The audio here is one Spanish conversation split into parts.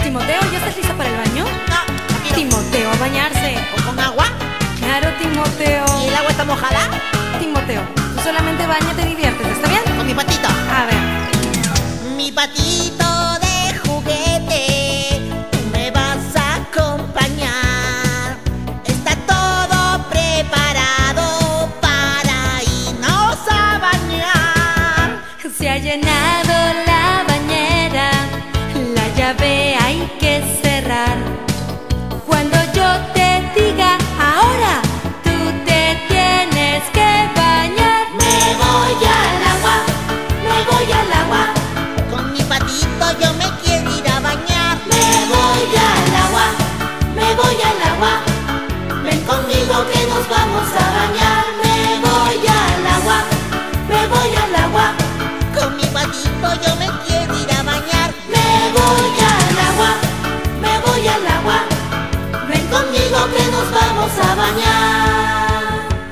Timoteo, ¿ya estás listo para el baño? No, no quiero. Timoteo, a bañarse. ¿O con agua? Claro, Timoteo. ¿Y el agua está mojada? Timoteo, tú solamente bañate y diviértete, ¿está bien? Con mi patito. A ver. Mi patito de juguete, tú me vas a acompañar. Está todo preparado para irnos a bañar. Se ha llenado la bañera, la llave hay que cerrar. Cuando yo te diga ahora, tú te tienes que bañar. Me voy al agua, me voy al agua. Con mi patito yo me quiero ir a bañar. Me voy al agua, me voy al agua. Ven conmigo que nos vamos a bañar. Me voy al agua, me voy al agua. Con mi patito yo me quiero ir a bañar. Me voy al agua, me voy al agua. Ven conmigo que nos vamos a bañar.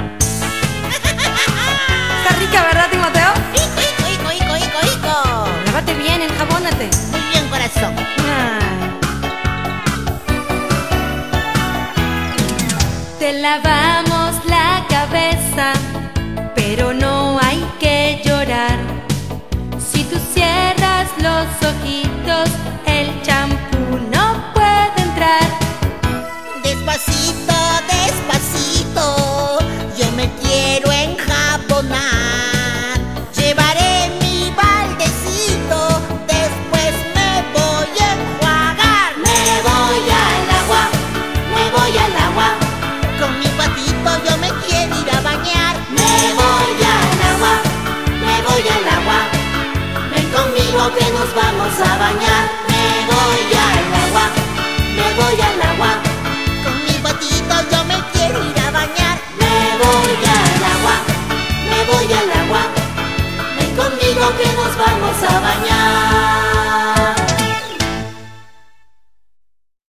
Está rica, ¿verdad, Timoteo? Ico, ico, ico, ico, ico, ico. Lávate bien, enjabónate. Muy bien, corazón. Ay. Te lavamos la cabeza, pero no hay que llorar. Si tú cierras los ojitos, el champú no puede entrar. Despacito, despacito, yo me quiero enjabonar. Llevaré mi baldecito, después me voy a enjuagar. Me voy al agua, me voy al agua. Con mi patito yo me quiero ir a bañar. Me voy al agua, me voy al agua. Ven conmigo que nos vamos a bañar. Me voy al agua, me voy al agua. Con mi patito yo me quiero ir a bañar. Me voy al agua, me voy al agua. Ven conmigo que nos vamos a bañar.